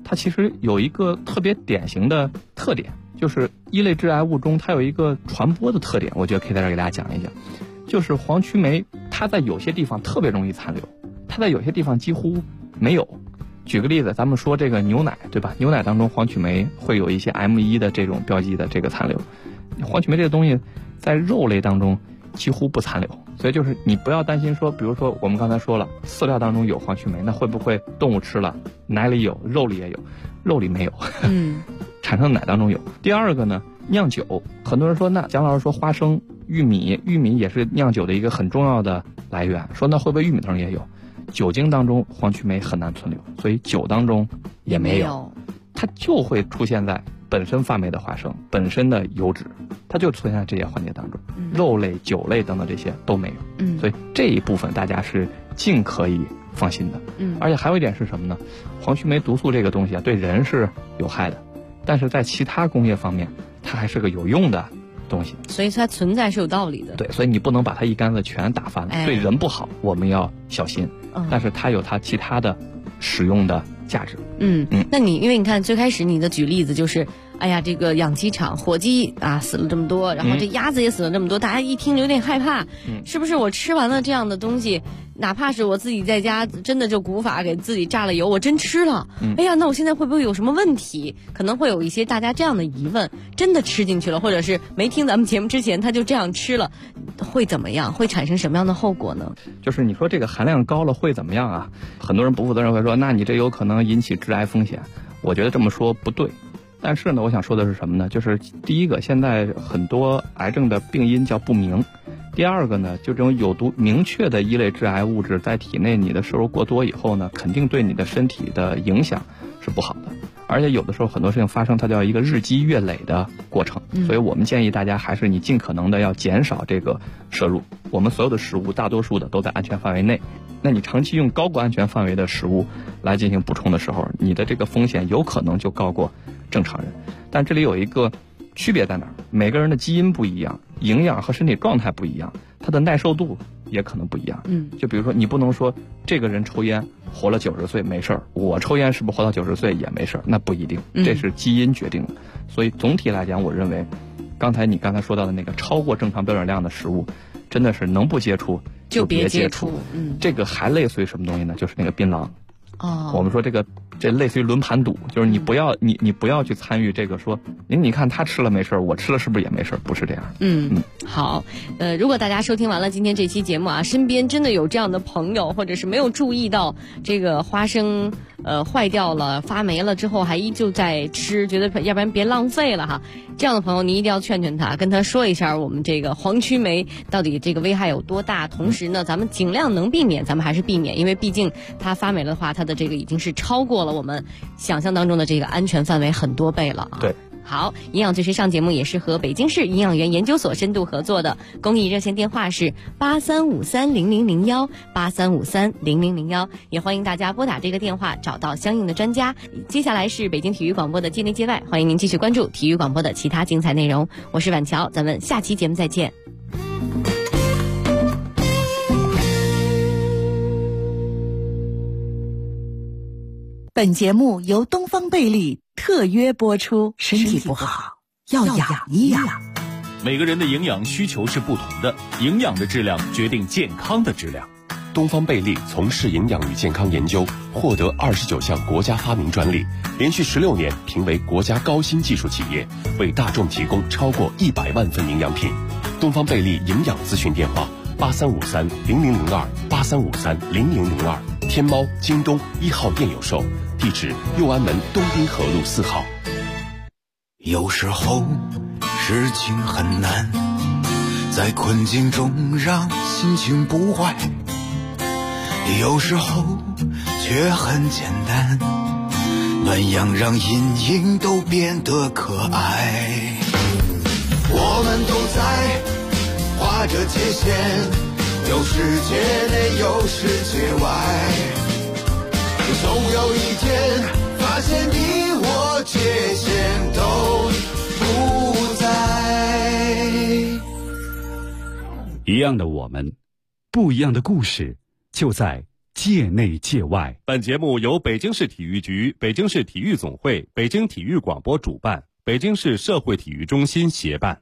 它其实有一个特别典型的特点，就是一类致癌物中它有一个传播的特点，我觉得可以在这儿给大家讲一讲。就是黄曲霉它在有些地方特别容易残留，它在有些地方几乎没有。举个例子，咱们说这个牛奶，对吧？牛奶当中黄曲霉会有一些 M1 的这种标记的这个残留。黄曲霉这个东西在肉类当中几乎不残留，所以就是你不要担心说，比如说我们刚才说了，饲料当中有黄曲霉，那会不会动物吃了，奶里有，肉里也有？肉里没有，产生的奶当中有。第二个呢，酿酒，很多人说，那蒋老师说花生、玉米也是酿酒的一个很重要的来源，说那会不会玉米当中也有？酒精当中黄曲霉很难存留，所以酒当中也没有，它就会出现在本身发霉的花生、本身的油脂，它就出现在这些环节当中。肉类、酒类等等这些都没有。所以这一部分大家是尽可以放心的。而且还有一点是什么呢？黄曲霉毒素这个东西啊，对人是有害的，但是在其他工业方面，它还是个有用的东西， 所以它存在是有道理的。 对，所以你不能把它一竿子全打翻了。对人不好，我们要小心。但是它有它其他的使用的价值。 那你因为你看最开始你的举例子就是，哎呀，这个养鸡场火鸡啊死了这么多，然后这鸭子也死了这么多，大家一听有点害怕，是不是我吃完了这样的东西，哪怕是我自己在家真的就古法给自己榨了油，我真吃了，哎呀，那我现在会不会有什么问题？可能会有一些大家这样的疑问，真的吃进去了，或者是没听咱们节目之前他就这样吃了，会怎么样？会产生什么样的后果呢？ 就是你说这个含量高了会怎么样啊？很多人不负责任会说，那你这有可能引起致癌风险。我觉得这么说不对。但是呢，我想说的是什么呢？就是第一个，现在很多癌症的病因叫不明；第二个呢，就这种有毒明确的一类致癌物质在体内你的摄入过多以后呢，肯定对你的身体的影响是不好的。而且有的时候很多事情发生，它叫一个日积月累的过程，所以我们建议大家还是你尽可能的要减少这个摄入。我们所有的食物大多数的都在安全范围内，那你长期用高过安全范围的食物来进行补充的时候，你的这个风险有可能就高过正常人。但这里有一个区别在哪儿？每个人的基因不一样，营养和身体状态不一样，它的耐受度也可能不一样。就比如说你不能说这个人抽烟活了90岁没事儿，我抽烟是不是活到90岁也没事儿？那不一定，这是基因决定的。所以总体来讲，我认为你刚才说到的那个超过正常标准量的食物，真的是能不接触就别接触。这个还类似于什么东西呢？就是那个槟榔。我们说这类似于轮盘赌，就是你不要去参与这个说你看他吃了没事儿，我吃了是不是也没事儿？不是这样。 好，如果大家收听完了今天这期节目啊，身边真的有这样的朋友，或者是没有注意到这个花生坏掉了发霉了之后还依旧在吃，觉得要不然别浪费了哈，这样的朋友你一定要劝劝他，跟他说一下我们这个黄曲霉到底这个危害有多大，同时呢咱们尽量能避免咱们还是避免，因为毕竟它发霉了的话，它的这个已经是超过了我们想象当中的这个安全范围很多倍了啊。 对。 好，营养最时尚节目也是和北京市营养园研究所深度合作的，公益热线电话是83530001 83530001，也欢迎大家拨打这个电话找到相应的专家。接下来是北京体育广播的界内界外，欢迎您继续关注体育广播的其他精彩内容。我是婉乔，咱们下期节目再见。 本节目由东方贝利特约播出，身体不好要养一养。 每个人的营养需求是不同的，营养的质量决定健康的质量。 东方贝利从事营养与健康研究，获得29项国家发明专利，连续16年评为国家高新技术企业，为大众提供超过100万份营养品。东方贝利营养咨询电话83530002 83530002，天猫、京东1号店有售，地址右安门东滨河路4号。 有时候事情很难，在困境中让心情不坏，有时候却很简单，暖阳让阴影都变得可爱。我们都在画着界限，有世界内有世界外，总有一天发现你我界限都不在。 一样的我们，不一样的故事，就在界内界外。 本节目由北京市体育局、北京市体育总会、北京体育广播主办，北京市社会体育中心协办。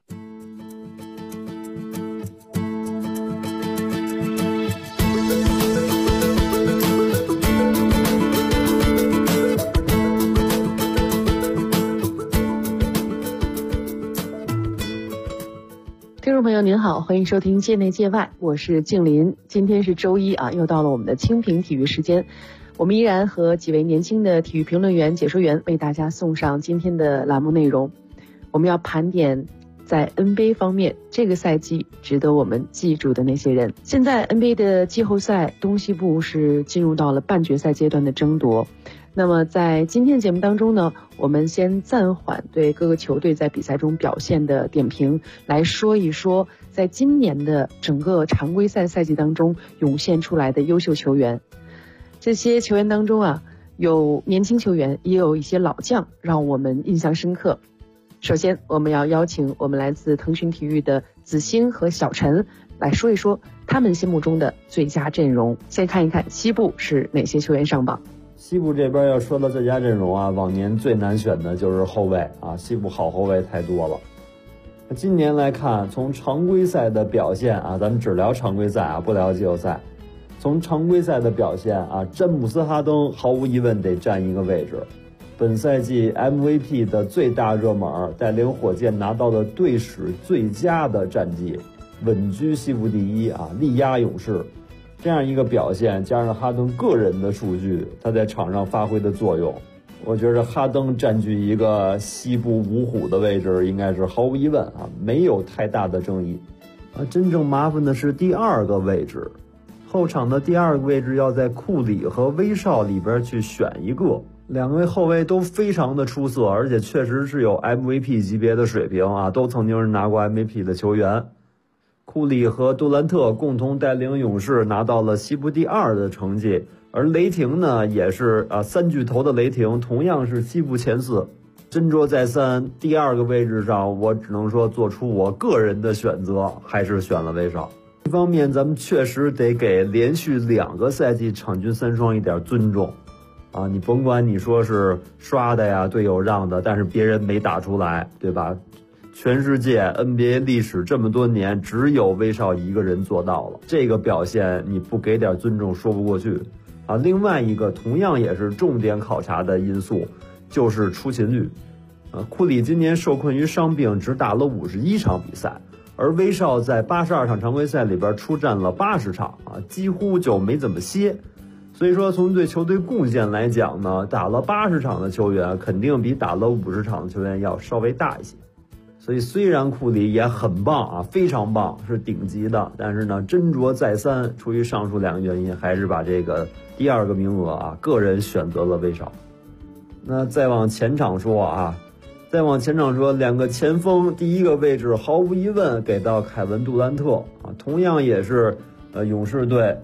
听众朋友您好，欢迎收听界内界外，我是静林。今天是周一啊，又到了我们的清评体育时间。我们依然和几位年轻的体育评论员、解说员为大家送上今天的栏目内容。我们要盘点在 NBA 方面这个赛季值得我们记住的那些人。现在 NBA 的季后赛东西部是进入到了半决赛阶段的争夺。那么在今天的节目当中呢，我们先暂缓对各个球队在比赛中表现的点评，来说一说在今年的整个常规赛赛季当中涌现出来的优秀球员。这些球员当中啊，有年轻球员，也有一些老将，让我们印象深刻。首先我们要邀请我们来自腾讯体育的子星和小陈来说一说他们心目中的最佳阵容。先看一看西部是哪些球员上榜。 西部这边要说到最佳阵容啊，往年最难选的就是后卫啊，西部好后卫太多了。今年来看，从常规赛的表现啊，咱们只聊常规赛啊，不聊季后赛。从常规赛的表现啊，詹姆斯·哈登毫无疑问得占一个位置。本赛季 MVP 的最大热门，带领火箭拿到了队史最佳的战绩，稳居西部第一啊，力压勇士。这样一个表现，加上哈登个人的数据，他在场上发挥的作用，我觉得哈登占据一个西部五虎的位置，应该是毫无疑问啊，没有太大的争议。真正麻烦的是第二个位置，后场的第二个位置要在库里和威少里边去选一个。两位后卫都非常的出色，而且确实是有 MVP 级别的水平啊，都曾经是拿过 MVP 的球员。库里和杜兰特共同带领勇士拿到了西部第二的成绩，而雷霆呢也是三巨头的雷霆同样是西部前四。斟酌再三，第二个位置上我只能说做出我个人的选择，还是选了威少。一方面咱们确实得给连续2个赛季场均3双一点尊重啊，你甭管你说是刷的呀，队友让的，但是别人没打出来，对吧？全世界 NBA 历史这么多年，只有威少一个人做到了，这个表现你不给点尊重说不过去啊。另外一个同样也是重点考察的因素，就是出勤率。库里今年受困于伤病，只打了51场比赛，而威少在82场常规赛里边出战了80场啊，几乎就没怎么歇。所以说从对球队贡献来讲呢，打了80场的球员肯定比打了50场的球员要稍微大一些。所以虽然库里也很棒啊，非常棒，是顶级的，但是呢，斟酌再三，出于上述2个原因，还是把这个第二个名额啊，个人选择了威少。那再往前场说，2个前锋，第一个位置毫无疑问给到凯文·杜兰特啊，同样也是勇士队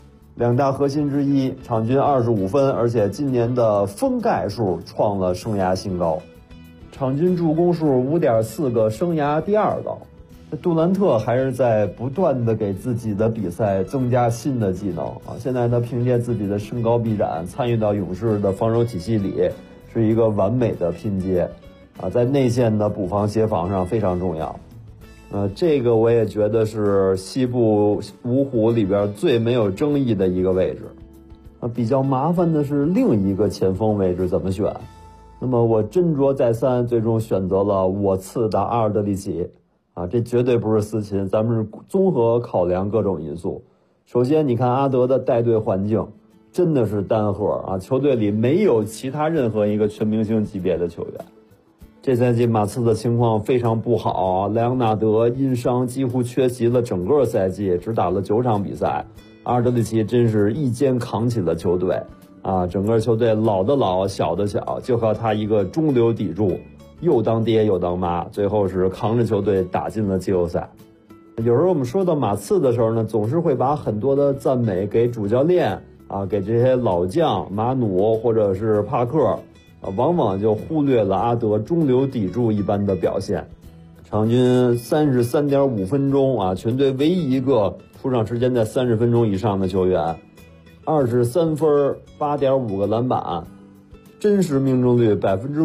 2大核心之一，场均25分，而且今年的封盖数创了生涯新高。场均助攻数 5.4 个，生涯第2高。杜兰特还是在不断的给自己的比赛增加新的技能啊！现在他凭借自己的身高臂展，参与到勇士的防守体系里，是一个完美的拼接啊！在内线的补防协防上非常重要。这个我也觉得是西部五虎里边最没有争议的一个位置。比较麻烦的是另一个前锋位置怎么选。那么我斟酌再三，最终选择了我次的阿尔德里奇啊，这绝对不是私情，咱们是综合考量各种因素。首先你看阿德的带队环境真的是单核啊，球队里没有其他任何一个全明星级别的球员。这赛季马刺的情况非常不好，莱昂纳德因伤几乎缺席了整个赛季，只打了9场比赛。阿尔德里奇真是一肩扛起了球队啊，整个球队老的老，小的小，就靠他一个中流砥柱，又当爹又当妈，最后是扛着球队打进了季后赛。有时候我们说到马刺的时候呢，总是会把很多的赞美给主教练啊，给这些老将马努或者是帕克啊，往往就忽略了阿德中流砥柱一般的表现。场均33.5分钟啊，全队唯一一个出场时间在30分钟以上的球员。 23分，8.5个篮板，真实命中率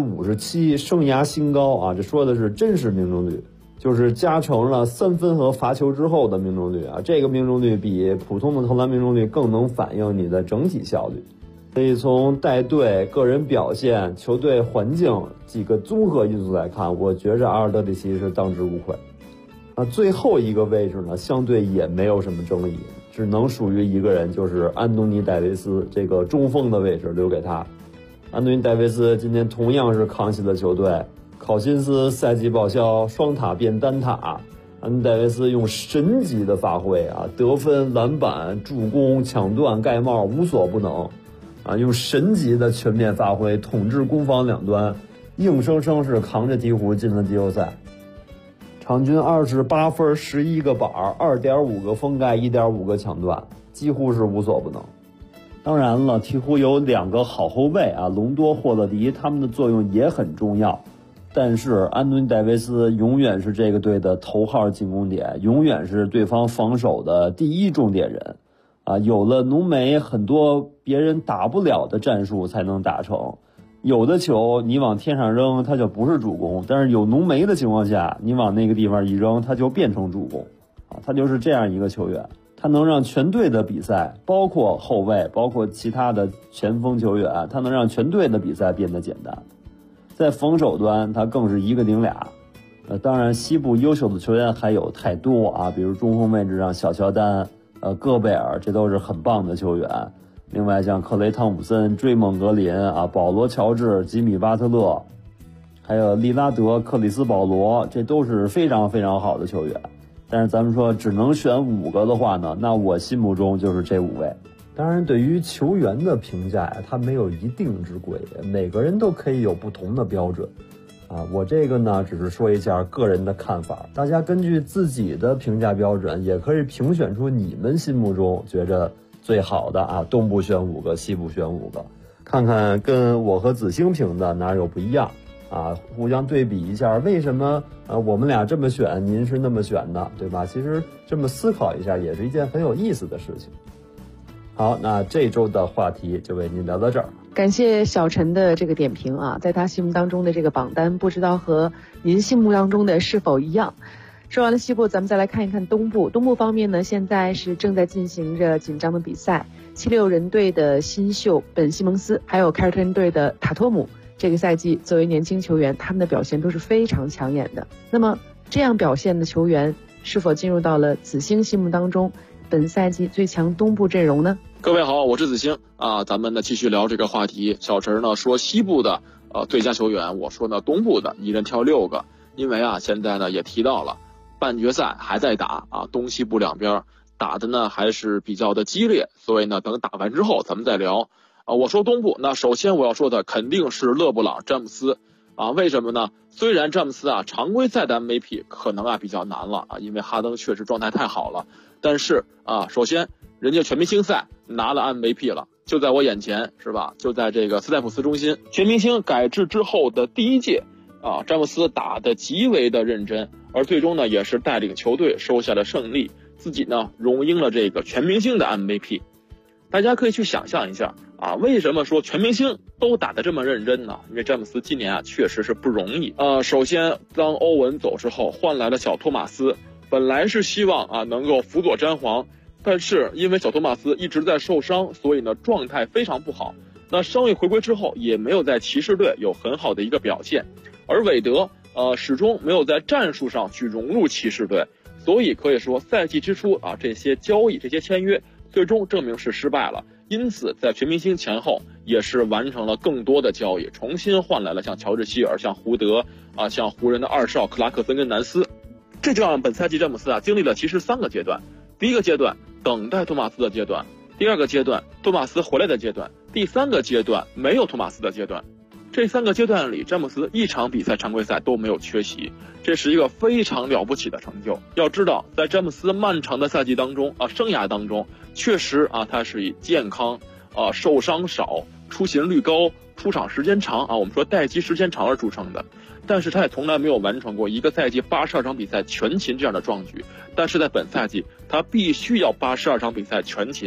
57%，生涯新高啊！这说的是真实命中率，就是加成了3分和罚球之后的命中率啊。这个命中率比普通的投篮命中率更能反映你的整体效率。所以从带队、个人表现、球队环境几个综合因素来看，我觉着阿尔德里奇是当之无愧。最后一个位置呢，相对也没有什么争议，只能属于一个人，就是安东尼·戴维斯，这个中锋的位置留给他。安东尼·戴维斯今天同样是扛起了球队，考辛斯赛季报销，双塔变单塔。安东尼·戴维斯用神级的发挥啊，得分、篮板、助攻、抢断、盖帽无所不能啊，用神级的全面发挥统治攻防两端，硬生生是扛着鹈鹕进了季后赛。场均28分11个板，2.5个封盖，1.5个抢断，几乎是无所不能。当然了，鹈鹕有2个好后卫啊，隆多、霍勒迪，他们的作用也很重要。但是安东尼·戴维斯永远是这个队的头号进攻点，永远是对方防守的第一重点人啊。有了浓眉，很多别人打不了的战术才能达成。有的球你往天上扔，它就不是主攻，但是有浓眉的情况下，你往那个地方一扔，它就变成主攻啊。他就是这样一个球员，他能让全队的比赛，包括后卫，包括其他的前锋球员，他能让全队的比赛变得简单。在防守端，他更是一个顶俩。当然西部优秀的球员还有太多啊，比如中锋位置上小乔丹、戈贝尔，这都是很棒的球员。另外像克雷汤普森、追梦格林啊、保罗乔治、吉米巴特勒，还有利拉德、克里斯保罗，这都是非常非常好的球员。但是咱们说只能选5个的话呢，那我心目中就是这5位。当然对于球员的评价呀，它没有一定之规，每个人都可以有不同的标准啊。我这个呢只是说一下个人的看法，大家根据自己的评价标准也可以评选出你们心目中觉着最好的啊，东部选5个，西部选5个，看看跟我和子星评的哪有不一样啊，互相对比一下，为什么我们俩这么选，您是那么选的，对吧？其实这么思考一下也是一件很有意思的事情。好，那这周的话题就为您聊到这儿。 感谢小陈的这个点评啊，在他心目当中的这个榜单，不知道和您心目当中的是否一样。说完了西部，咱们再来看一看东部。东部方面呢，现在是正在进行着紧张的比赛。76人队的新秀本西蒙斯，还有凯尔特人队的塔托姆，这个赛季作为年轻球员，他们的表现都是非常抢眼的。那么这样表现的球员，是否进入到了子星心目当中本赛季最强东部阵容呢？ 各位好，我是子星啊，咱们呢继续聊这个话题。小陈呢说西部的最佳球员，我说呢东部的一人挑6个，因为啊现在呢也提到了半决赛还在打啊，东西部两边打的呢还是比较的激烈，所以呢等打完之后咱们再聊啊。我说东部，那首先我要说的肯定是勒布朗詹姆斯啊，为什么呢？虽然詹姆斯啊常规赛的 MVP 可能啊比较难了啊，因为哈登确实状态太好了，但是啊首先人家全明星赛拿了 MVP 了，就在我眼前是吧？就在这个斯泰普斯中心全明星改制之后的第1届啊，詹姆斯打得极为的认真，而最终呢也是带领球队收下了胜利，自己呢荣膺了这个全明星的 MVP。 大家可以去想象一下啊，为什么说全明星都打得这么认真呢？因为詹姆斯今年啊确实是不容易首先当欧文走之后换来了小托马斯，本来是希望啊能够辅佐詹皇，但是因为小托马斯一直在受伤，所以呢状态非常不好，那伤愈回归之后也没有在骑士队有很好的一个表现，而韦德始终没有在战术上去融入骑士队，所以可以说赛季之初啊这些交易这些签约最终证明是失败了，因此在全明星前后也是完成了更多的交易，重新换来了像乔治希尔、像胡德啊、像湖人的2少克拉克森跟南斯。这就让本赛季詹姆斯啊经历了其实3个阶段，第一个阶段等待托马斯的阶段，第二个阶段托马斯回来的阶段，第3个阶段没有托马斯的阶段。这3个阶段里，詹姆斯一场比赛常规赛都没有缺席，这是一个非常了不起的成就。要知道在詹姆斯漫长的赛季当中生涯当中，确实他是以健康受伤少、出勤率高、出场时间长我们说待机时间长而著称的，但是他也从来没有完成过一个赛季82场比赛全勤这样的壮举。但是在本赛季他必须要82场比赛全勤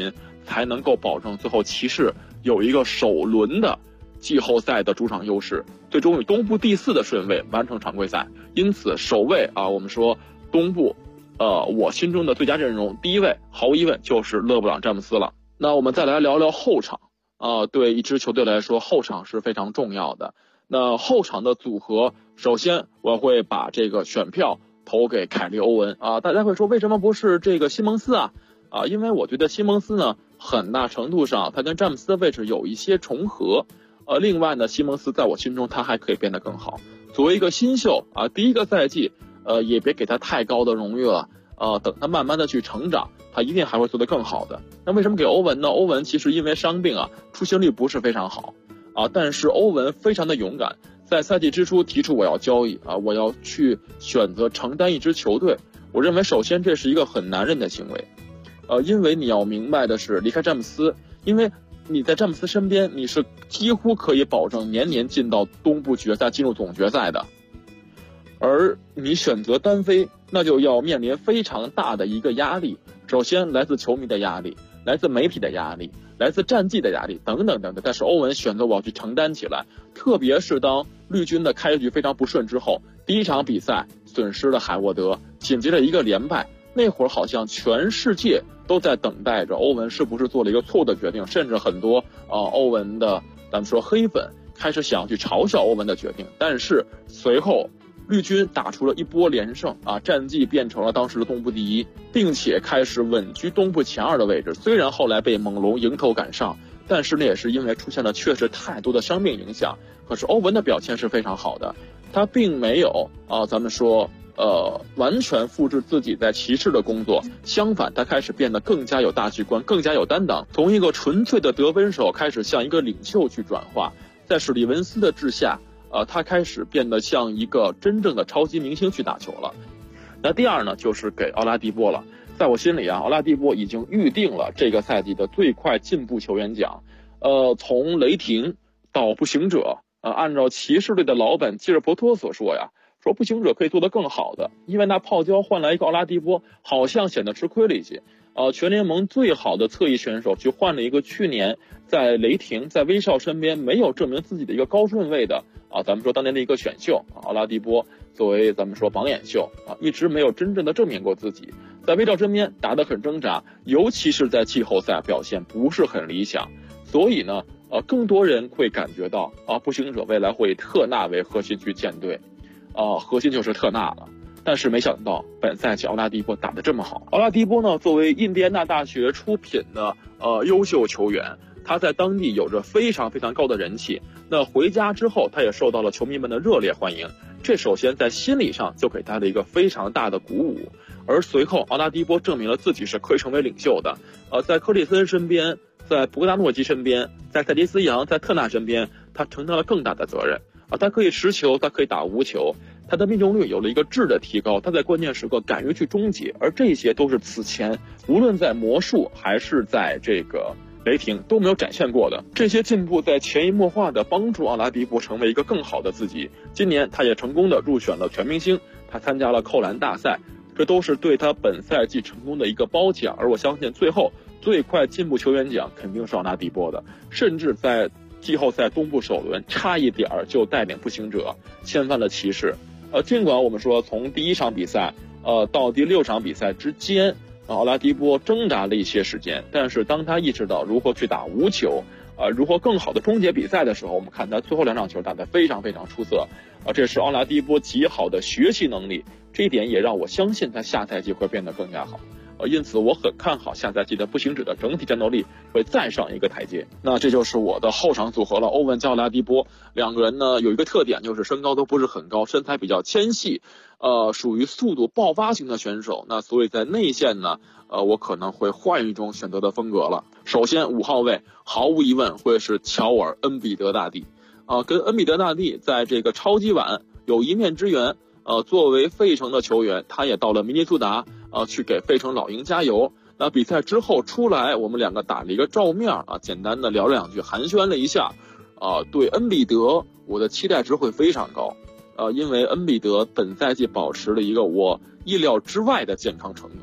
才能够保证最后骑士有一个首轮的季后赛的主场优势，最终以东部第4的顺位完成常规赛。因此首位啊，我们说东部我心中的最佳阵容第一位毫无疑问就是勒布朗詹姆斯了。那我们再来聊聊后场对一支球队来说后场是非常重要的。那后场的组合，首先我会把这个选票投给凯利·欧文大家会说为什么不是这个西蒙斯因为我觉得西蒙斯呢很大程度上他跟詹姆斯的位置有一些重合另外呢西蒙斯在我心中他还可以变得更好。作为一个新秀第一个赛季也别给他太高的荣誉了等他慢慢的去成长，他一定还会做得更好的。那为什么给欧文呢？欧文其实因为伤病出勤率不是非常好但是欧文非常的勇敢，在赛季之初提出我要交易我要去选择承担一支球队。我认为首先这是一个很男人的行为因为你要明白的是离开詹姆斯，因为你在詹姆斯身边你是几乎可以保证年年进到东部决赛进入总决赛的，而你选择单飞那就要面临非常大的一个压力，首先来自球迷的压力，来自媒体的压力，来自战绩的压力等等等等。但是欧文选择我要去承担起来，特别是当绿军的开局非常不顺之后，第一场比赛损失了海沃德，紧接着一个连败，那会儿好像全世界都在等待着欧文是不是做了一个错误的决定，甚至很多欧文的咱们说黑粉开始想要去嘲笑欧文的决定。但是随后绿军打出了一波连胜战绩变成了当时的东部第1，并且开始稳居东部前2的位置。虽然后来被猛龙迎头赶上，但是那也是因为出现了确实太多的伤病影响。可是欧文的表现是非常好的，他并没有咱们说完全复制自己在骑士的工作，相反他开始变得更加有大局观，更加有担当，从一个纯粹的得分手开始向一个领袖去转化。在史蒂文斯的治下他开始变得像一个真正的超级明星去打球了。那第二呢就是给奥拉迪波了。在我心里奥拉迪波已经预定了这个赛季的最快进步球员奖从雷霆到步行者按照骑士队的老板基尔伯托所说说步行者可以做得更好的，因为那泡椒换来一个奥拉迪波好像显得吃亏了一些全联盟最好的侧翼选手去换了一个去年在雷霆在威少身边没有证明自己的一个高顺位的咱们说当年的一个选秀奥拉迪波作为咱们说榜眼秀一直没有真正的证明过自己，在威少身边打得很挣扎，尤其是在季后赛表现不是很理想。所以呢更多人会感觉到步行者未来会以特纳为核心去建队核心就是特纳了。但是没想到本赛季奥拉迪波打得这么好。奥拉迪波呢作为印第安纳大学出品的优秀球员，他在当地有着非常非常高的人气，那回家之后他也受到了球迷们的热烈欢迎，这首先在心理上就给他的一个非常大的鼓舞。而随后奥拉迪波证明了自己是可以成为领袖的在克里森身边，在博格达诺基身边，在塞迪斯杨，在特纳身边，他承担了更大的责任他可以持球，他可以打无球，他的命中率有了一个质的提高，他在关键时刻敢于去终结，而这些都是此前无论在魔术还是在这个雷霆都没有展现过的。这些进步在潜移默化的帮助奥拉迪波成为一个更好的自己。今年他也成功的入选了全明星，他参加了扣篮大赛，这都是对他本赛季成功的一个褒奖。而我相信最后最快进步球员奖肯定是奥拉迪波的，甚至在季后赛东部首轮差一点就带领步行者掀翻了骑士尽管我们说从第1场比赛到第6场比赛之间奥拉迪波挣扎了一些时间，但是当他意识到如何去打无球如何更好的终结比赛的时候，我们看他最后2场球打得非常非常出色这是奥拉迪波极好的学习能力，这一点也让我相信他下赛季会变得更加好因此我很看好下赛季的步行者的整体战斗力会再上一个台阶。那这就是我的后场组合了，欧文加奥拉迪波两个人呢有一个特点，就是身高都不是很高，身材比较纤细属于速度爆发型的选手。那所以在内线呢我可能会换一种选择的风格了。首先5号位毫无疑问会是乔尔恩比德大帝跟恩比德大帝在这个超级碗有一面之缘作为费城的球员，他也到了明尼苏达去给费城老鹰加油。那比赛之后出来，我们两个打了一个照面简单的聊了2句，寒暄了一下对恩比德我的期待值会非常高因为恩比德本赛季保持了一个我意料之外的健康程度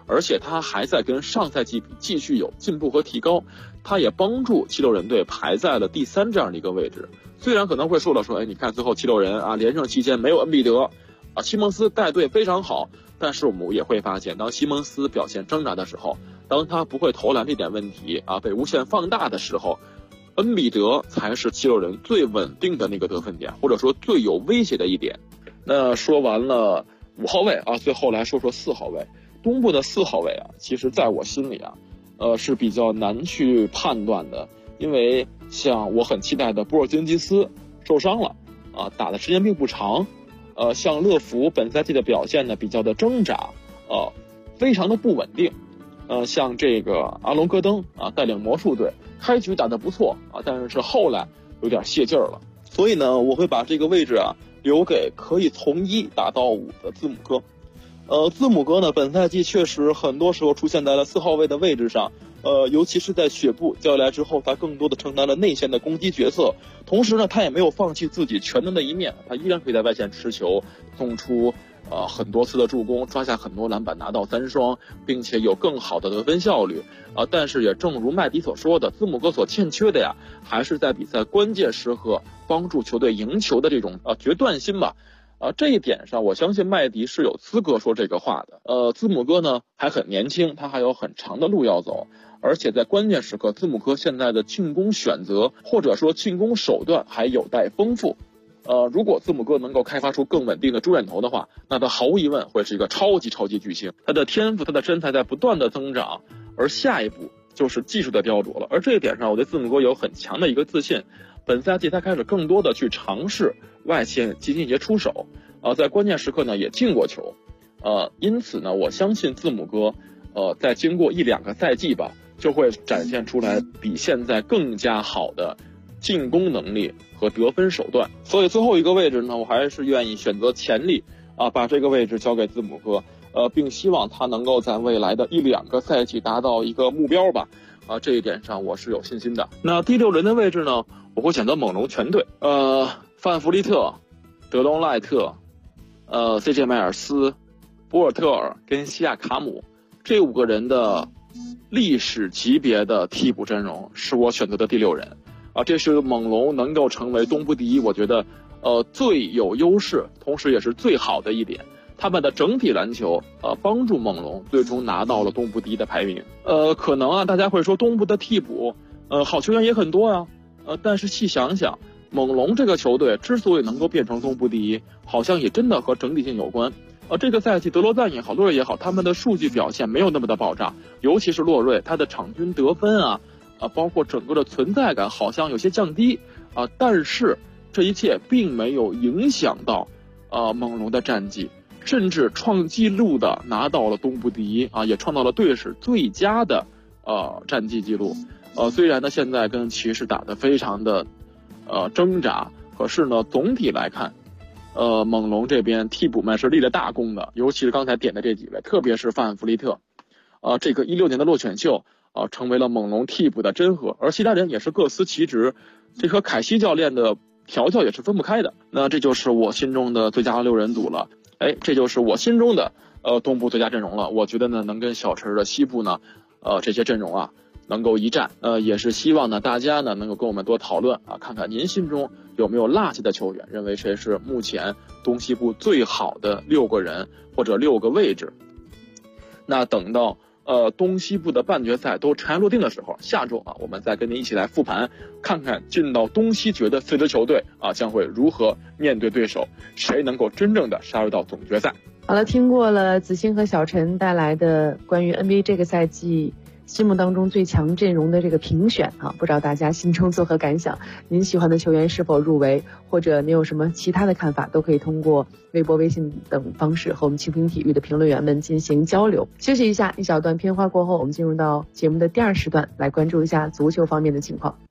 而且他还在跟上赛季比继续有进步和提高，他也帮助76人队排在了第3这样的一个位置。虽然可能会说了说，你看最后76人啊连胜期间没有恩比德啊，西蒙斯带队非常好，但是我们也会发现，当西蒙斯表现挣扎的时候，当他不会投篮这点问题啊被无限放大的时候，恩比德才是76人最稳定的那个得分点，或者说最有威胁的一点。那说完了5号位啊，最后来说说4号位。东部的4号位啊，其实在我心里啊，是比较难去判断的，因为像我很期待的波尔津吉斯受伤了啊，打的时间并不长。像乐福本赛季的表现呢比较的挣扎，非常的不稳定。像这个阿隆戈登啊带领魔术队开局打得不错啊，但是后来有点泄劲儿了。所以呢，我会把这个位置啊留给可以从1打到5的字母哥。字母哥呢，本赛季确实很多时候出现在了4号位的位置上，尤其是在雪布交易来之后，他更多的承担了内线的攻击角色，同时呢，他也没有放弃自己全能的一面，他依然可以在外线持球，送出很多次的助攻，抓下很多篮板，拿到3双，并且有更好的得分效率但是也正如麦迪所说的，字母哥所欠缺的呀，还是在比赛关键时刻帮助球队赢球的这种决断心吧。这一点上，我相信麦迪是有资格说这个话的。字母哥呢还很年轻，他还有很长的路要走，而且在关键时刻，字母哥现在的进攻选择或者说进攻手段还有待丰富。如果字母哥能够开发出更稳定的猪眼头的话，那他毫无疑问会是一个超级巨星。他的天赋，他的身材在不断的增长，而下一步就是技术的雕琢了。而这一点上，我对字母哥有很强的一个自信。本赛季他开始更多的去尝试外线进行一些出手，在关键时刻呢也进过球，因此呢，我相信字母哥，在经过1-2个赛季吧，就会展现出来比现在更加好的进攻能力和得分手段。所以最后一个位置呢，我还是愿意选择潜力把这个位置交给字母哥，并希望他能够在未来的1-2个赛季达到一个目标吧。这一点上我是有信心的。那第6人的位置呢，我会选择猛龙全队，范弗利特、德隆赖特、CJ 迈尔斯、博尔特尔跟西亚卡姆这5个人的历史级别的替补阵容是我选择的第6人这是猛龙能够成为东部第1，我觉得最有优势，同时也是最好的一点。他们的整体篮球帮助猛龙最终拿到了东部第1的排名。可能大家会说东部的替补好球员也很多啊，但是细想想，猛龙这个球队之所以能够变成东部第1，好像也真的和整体性有关。这个赛季德罗赞也好，洛瑞也好，他们的数据表现没有那么的爆炸，尤其是洛瑞，他的场均得分包括整个的存在感好像有些降低但是这一切并没有影响到猛龙的战绩，甚至创纪录的拿到了东部第1也创造了队史最佳的战绩记录。虽然呢现在跟骑士打得非常的挣扎，可是呢总体来看猛龙这边替补们是立了大功的，尤其是刚才点的这几位，特别是范弗利特这个16年的落选秀成为了猛龙替补的真核，而其他人也是各司其职，这和凯西教练的调教也是分不开的。那这就是我心中的最佳6人组了，这就是我心中的东部最佳阵容了。我觉得呢能跟小陈的西部呢这些阵容能够一战，也是希望呢大家呢能够跟我们多讨论看看您心中有没有落下的球员，认为谁是目前东西部最好的6个人或者6个位置。那等到东西部的半决赛都尘埃落定的时候，下周我们再跟您一起来复盘，看看进到东西决的4支球队将会如何面对对手，谁能够真正的杀入到总决赛。 好了，听过了子星和小陈带来的关于 NBA 这个赛季心目当中最强阵容的这个评选不知道大家心中作何感想？您喜欢的球员是否入围，或者您有什么其他的看法，都可以通过微博、微信等方式和我们蜻蜓体育的评论员们进行交流。休息一下，一小段片花过后，我们进入到节目的第2时段，来关注一下足球方面的情况。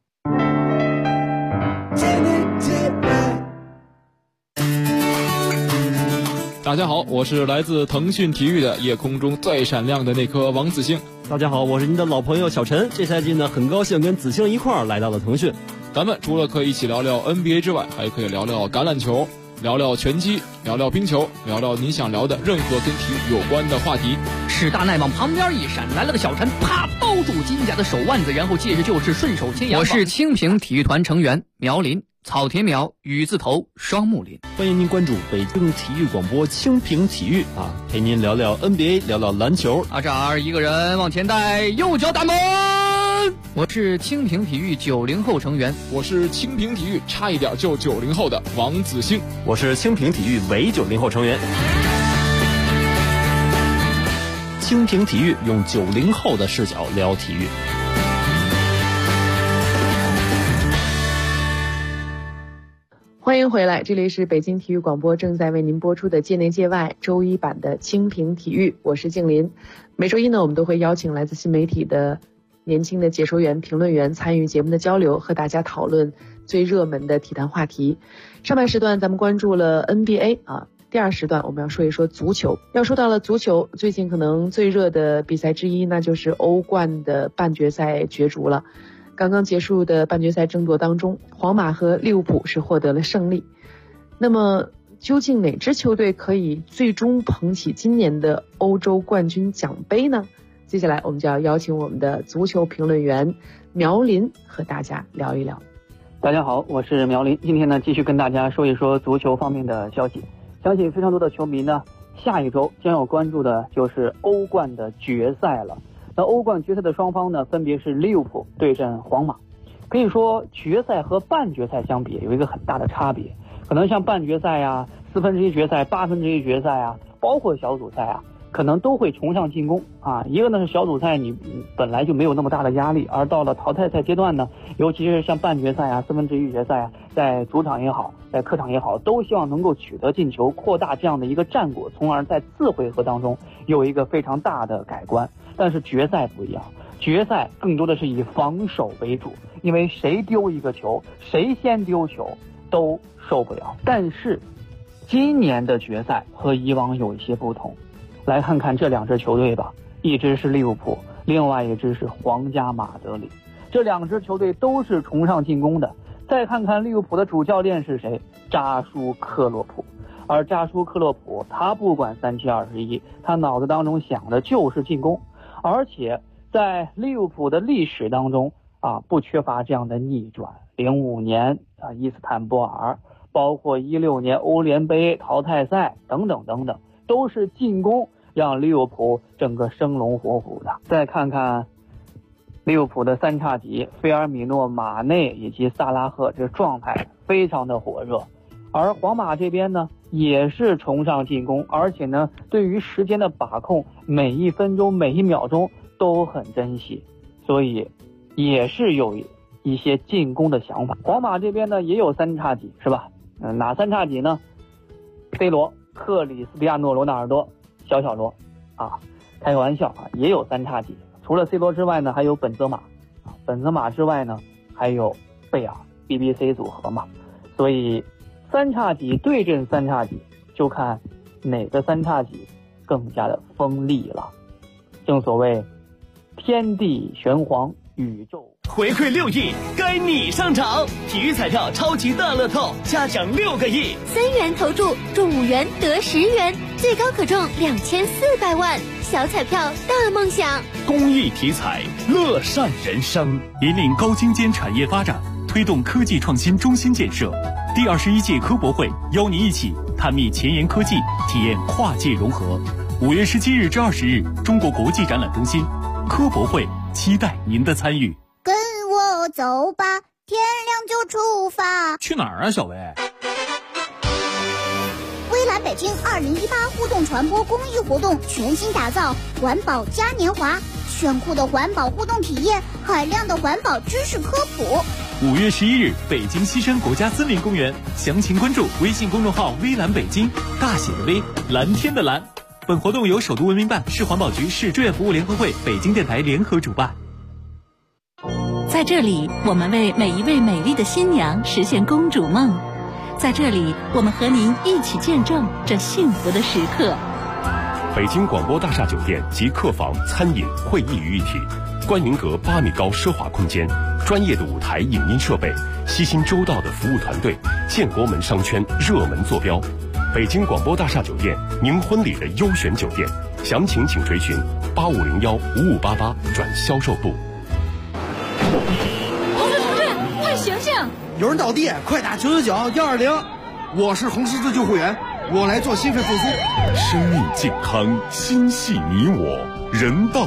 大家好，我是来自腾讯体育的夜空中最闪亮的那颗王子星。 大家好，我是您的老朋友小陈。这赛季呢，很高兴跟子星一块儿来到了腾讯。 咱们除了可以一起聊聊 NBA 之外，还可以聊聊橄榄球，聊聊拳击，聊聊冰球，聊聊你想聊的任何跟体育有关的话题。 史大奈往旁边一闪，来了个小陈，啪包住金甲的手腕子，然后借势就是顺手牵羊。我是清平体育团成员苗林，草田苗雨字头双木林。 欢迎您关注北京体育广播清平体育啊，陪您聊聊 NBA， 聊聊篮球。 阿扎尔一个人往前带，右脚打门。我是清平体育90后成员， 我是清平体育差一点就90后的王子兴， 我是清平体育伪90后成员。清平体育用90后的视角聊体育。 欢迎回来，这里是北京体育广播正在为您播出的界内界外周一版的清平体育，我是静林。每周一呢，我们都会邀请来自新媒体的年轻的解说员、评论员参与节目的交流，和大家讨论最热门的体坛话题。上半时段咱们关注了 NBA 啊，第二时段我们要说一说足球。要说到了足球，最近可能最热的比赛之一，那就是欧冠的半决赛角逐了。刚刚结束的半决赛争夺当中，皇马和利物浦是获得了胜利。那么究竟哪支球队可以最终捧起今年的欧洲冠军奖杯呢？接下来我们就要邀请我们的足球评论员苗林和大家聊一聊。 大家好，我是苗林，今天呢继续跟大家说一说足球方面的消息。相信非常多的球迷呢，下一周将要关注的就是欧冠的决赛了。那欧冠决赛的双方呢，分别是利物浦对阵皇马。可以说决赛和半决赛相比有一个很大的差别，可能像半决赛呀、1/4决赛、1/8决赛啊，包括小组赛啊，可能都会崇尚进攻啊。一个呢是小组赛你本来就没有那么大的压力，而到了淘汰赛阶段呢，尤其是像半决赛啊、1/4决赛啊，在主场也好，在客场也好，都希望能够取得进球，扩大这样的一个战果，从而在次回合当中有一个非常大的改观。但是决赛不一样，决赛更多的是以防守为主，因为谁丢一个球，谁先丢球都受不了。但是今年的决赛和以往有一些不同，来看看这两支球队吧，一支是利物浦，另外一支是皇家马德里。这两支球队都是崇尚进攻的。再看看利物浦的主教练是谁，扎舒克洛普。而扎舒克洛普他不管3721，他脑子当中想的就是进攻。而且在利物浦的历史当中啊，不缺乏这样的逆转。05年啊，伊斯坦布尔，包括16年欧联杯淘汰赛等等等等，都是进攻让利物浦整个生龙活虎的。再看看利物浦的三叉戟菲尔米诺、马内以及萨拉赫，这状态非常的火热。而皇马这边呢，也是崇尚进攻，而且呢，对于时间的把控，每1分钟每1秒钟都很珍惜，所以也是有一些进攻的想法。皇马这边呢也有三叉戟，是吧？哪三叉戟呢？C 罗、克里斯蒂亚诺·罗纳尔多、小罗啊，开个玩笑啊，也有三叉戟。除了 C 罗之外呢，还有本泽马啊，本泽马之外呢，还有贝尔 BBC 组合嘛。所以三叉戟对阵三叉戟，就看哪个三叉戟更加的锋利了。正所谓天地玄黄，宇宙回馈6亿，该你上场！体育彩票超级大乐透，嘉奖6个亿 ，3元投注中5元得10元，最高可中2400万。小彩票大梦想， 公益体彩，乐善人生， 引领高精尖产业发展，推动科技创新中心建设。第21届科博会邀您一起探秘前沿科技，体验跨界融合。5月17日至20日，中国国际展览中心科博会，期待您的参与。 跟我走吧，天亮就出发。 去哪儿啊，小薇？ 微蓝北京2018互动传播公益活动全新打造环保嘉年华，炫酷的环保互动体验，海量的环保知识科普。 5月11日，北京西山国家森林公园，详情关注微信公众号微蓝北京，大写的微，蓝天的蓝。本活动由首都文明办、市环保局、市志愿服务联合会、北京电台联合主办。 在这里，我们为每一位美丽的新娘实现公主梦。在这里，我们和您一起见证这幸福的时刻。 北京广播大厦酒店及客房、餐饮、会议于一体，观云阁8米高奢华空间，专业的舞台影音设备，悉心周到的服务团队，建国门商圈热门坐标。 北京广播大厦酒店，您婚礼的优选酒店。详情请垂询85015588转销售部。 同志，快醒醒！ 有人倒地，快打999-120。我是红十字救护员，我来做心肺复苏。 生命健康，心系你我，人道